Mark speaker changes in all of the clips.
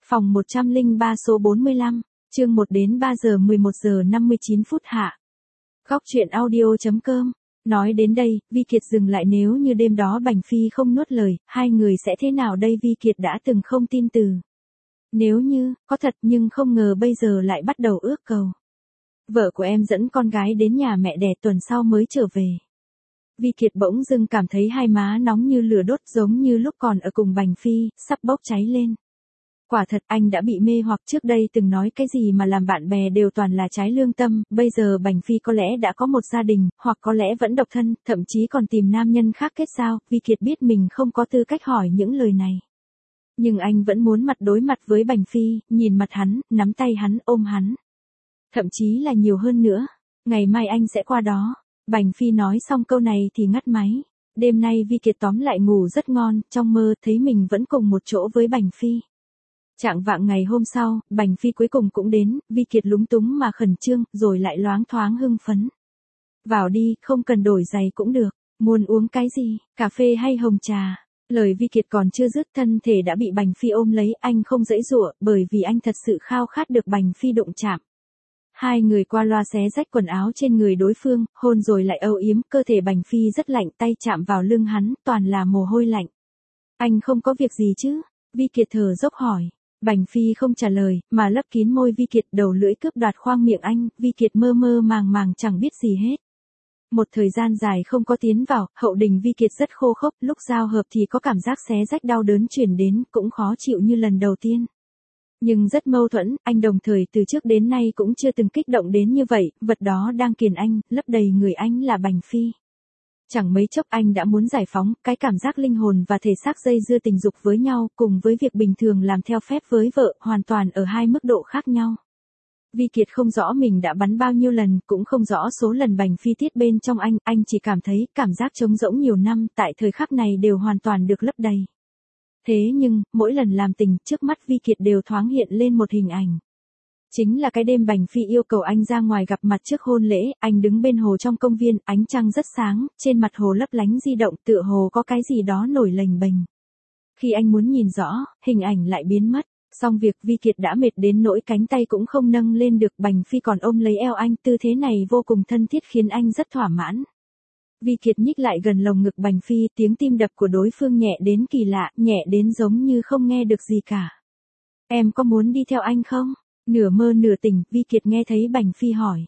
Speaker 1: Phòng 103 số 45, chương 1 đến 3 giờ 11 giờ 59 phút hạ. Góc truyện audio.com. Nói đến đây, Vi Kiệt dừng lại, nếu như đêm đó Bành Phi không nuốt lời, hai người sẽ thế nào đây? Vi Kiệt đã từng không tin từ. Nếu như, có thật, nhưng không ngờ bây giờ lại bắt đầu ước cầu. Vợ của em dẫn con gái đến nhà mẹ đẻ tuần sau mới trở về. Vi Kiệt bỗng dưng cảm thấy hai má nóng như lửa đốt, giống như lúc còn ở cùng Bành Phi, sắp bốc cháy lên. Quả thật anh đã bị mê hoặc, trước đây từng nói cái gì mà làm bạn bè đều toàn là trái lương tâm, bây giờ Bành Phi có lẽ đã có một gia đình, hoặc có lẽ vẫn độc thân, thậm chí còn tìm nam nhân khác kết giao. Vi Kiệt biết mình không có tư cách hỏi những lời này. Nhưng anh vẫn muốn mặt đối mặt với Bành Phi, nhìn mặt hắn, nắm tay hắn, ôm hắn. Thậm chí là nhiều hơn nữa. Ngày mai anh sẽ qua đó. Bành Phi nói xong câu này thì ngắt máy. Đêm nay Vi Kiệt tóm lại ngủ rất ngon, trong mơ thấy mình vẫn cùng một chỗ với Bành Phi. Chạng vạng ngày hôm sau, Bành Phi cuối cùng cũng đến, Vi Kiệt lúng túng mà khẩn trương, rồi lại loáng thoáng hưng phấn. Vào đi, không cần đổi giày cũng được, muốn uống cái gì, cà phê hay hồng trà. Lời Vi Kiệt còn chưa dứt, thân thể đã bị Bành Phi ôm lấy, anh không giãy giụa, bởi vì anh thật sự khao khát được Bành Phi đụng chạm. Hai người qua loa xé rách quần áo trên người đối phương, hôn rồi lại âu yếm, cơ thể Bành Phi rất lạnh, tay chạm vào lưng hắn, toàn là mồ hôi lạnh. Anh không có việc gì chứ? Vi Kiệt thở dốc hỏi. Bành Phi không trả lời, mà lấp kín môi Vi Kiệt, đầu lưỡi cướp đoạt khoang miệng anh. Vi Kiệt mơ mơ màng màng chẳng biết gì hết. Một thời gian dài không có tiến vào, hậu đình Vi Kiệt rất khô khốc, lúc giao hợp thì có cảm giác xé rách đau đớn truyền đến, cũng khó chịu như lần đầu tiên. Nhưng rất mâu thuẫn, anh đồng thời từ trước đến nay cũng chưa từng kích động đến như vậy, vật đó đang kiềm anh, lấp đầy người anh là Bành Phi. Chẳng mấy chốc anh đã muốn giải phóng, cái cảm giác linh hồn và thể xác dây dưa tình dục với nhau, cùng với việc bình thường làm theo phép với vợ, hoàn toàn ở hai mức độ khác nhau. Vi Kiệt không rõ mình đã bắn bao nhiêu lần, cũng không rõ số lần Bành Phi tiết bên trong anh chỉ cảm thấy cảm giác trống rỗng nhiều năm tại thời khắc này đều hoàn toàn được lấp đầy. Thế nhưng, mỗi lần làm tình, trước mắt Vi Kiệt đều thoáng hiện lên một hình ảnh. Chính là cái đêm Bành Phi yêu cầu anh ra ngoài gặp mặt trước hôn lễ, anh đứng bên hồ trong công viên, ánh trăng rất sáng, trên mặt hồ lấp lánh di động, tựa hồ có cái gì đó nổi lềnh bềnh. Khi anh muốn nhìn rõ, hình ảnh lại biến mất. Xong việc, Vi Kiệt đã mệt đến nỗi cánh tay cũng không nâng lên được, Bành Phi còn ôm lấy eo anh, tư thế này vô cùng thân thiết khiến anh rất thỏa mãn. Vi Kiệt nhích lại gần lồng ngực Bành Phi, tiếng tim đập của đối phương nhẹ đến kỳ lạ, nhẹ đến giống như không nghe được gì cả. Em có muốn đi theo anh không? Nửa mơ nửa tỉnh, Vi Kiệt nghe thấy Bành Phi hỏi.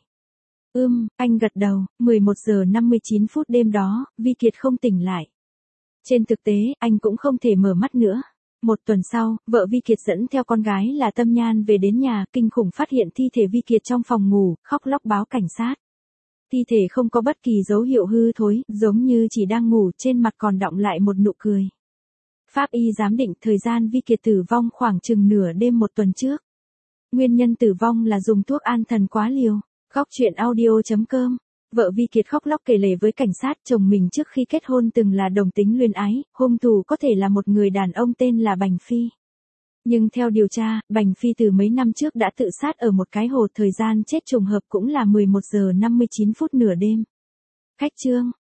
Speaker 1: Anh gật đầu. 11 giờ 59 phút đêm đó, Vi Kiệt không tỉnh lại. Trên thực tế, anh cũng không thể mở mắt nữa. Một tuần sau, vợ Vi Kiệt dẫn theo con gái là Tâm Nhan về đến nhà, kinh khủng phát hiện thi thể Vi Kiệt trong phòng ngủ, khóc lóc báo cảnh sát. Thi thể không có bất kỳ dấu hiệu hư thối, giống như chỉ đang ngủ, trên mặt còn đọng lại một nụ cười. Pháp y giám định thời gian Vi Kiệt tử vong khoảng chừng nửa đêm một tuần trước. Nguyên nhân tử vong là dùng thuốc an thần quá liều. Góc truyện audio.com. Vợ Vi Kiệt khóc lóc kể lể với cảnh sát, chồng mình trước khi kết hôn từng là đồng tính luyến ái, hung thủ có thể là một người đàn ông tên là Bành Phi. Nhưng theo điều tra, Bành Phi từ mấy năm trước đã tự sát ở một cái hồ, thời gian chết trùng hợp cũng là 11 giờ 59 phút nửa đêm. Khách chương.